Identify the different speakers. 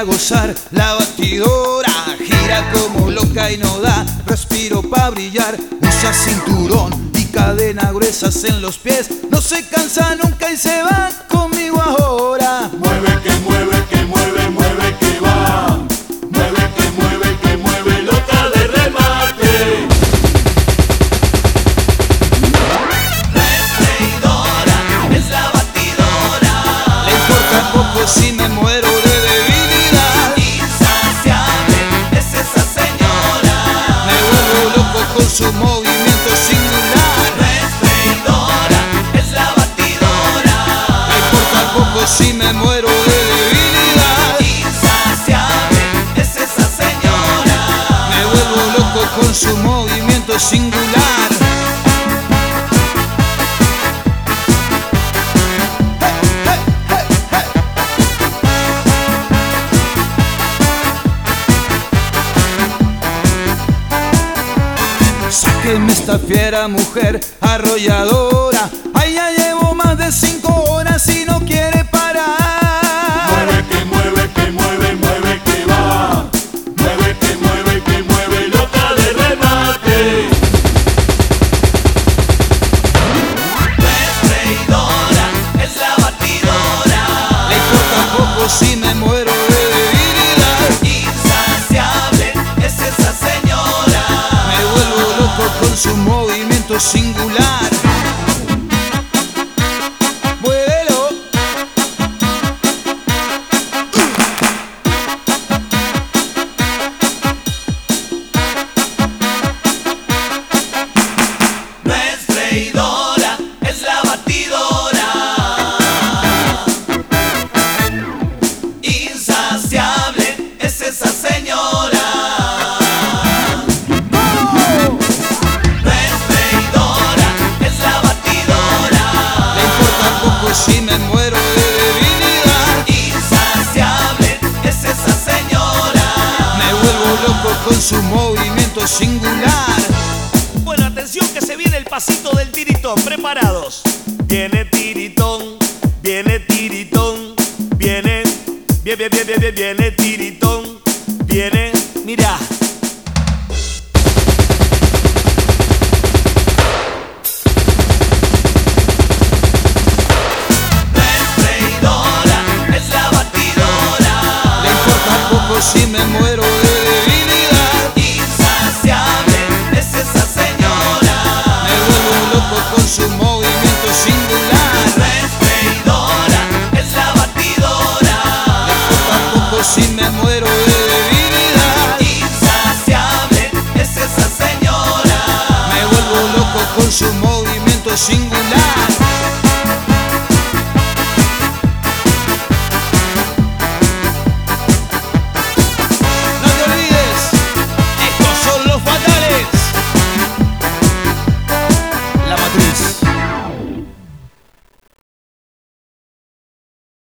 Speaker 1: a gozar. La batidora gira como loca y no da respiro pa' brillar. Usa cinturón y cadena gruesas en los pies. No se cansa nunca y se va conmigo ahora.
Speaker 2: Mueve que mueve, que mueve, mueve que va. Mueve que mueve, que mueve, loca de remate.
Speaker 3: Freidora es la batidora.
Speaker 1: Le importa poco si me muero de debilidad.
Speaker 3: Insaciable es esa señora.
Speaker 1: Me vuelvo loco con su movimiento singular.
Speaker 3: Freidora es la batidora.
Speaker 1: Le importa poco si me muero de debilidad.
Speaker 3: Insaciable es esa señora.
Speaker 1: Me vuelvo loco con su movimiento singular. Sáquenme esta fiera mujer arrolladora. Ay, ya llevo más de 5 horas y no quiere parar.
Speaker 2: Mueve que mueve, que mueve, mueve que va. Mueve que mueve, que mueve, loca de remate.
Speaker 3: Freidora es la batidora.
Speaker 1: Le importa poco si me muero de debilidad.
Speaker 3: Insaciable es esa señora.
Speaker 1: Me vuelvo loco con su movimiento singular. Muévelo.
Speaker 3: No es freidora, es la batidora. Insaciable es esa señora. No es freidora, es la batidora.
Speaker 1: Le importa poco si me muero de debilidad.
Speaker 3: Insaciable es esa señora.
Speaker 1: Me vuelvo loco con su movimiento singular.
Speaker 4: Bueno, atención que se viene el pasito del tiritón. Preparados. Viene tiritón, viene tiritón, viene, viene tiritón, viene, mira.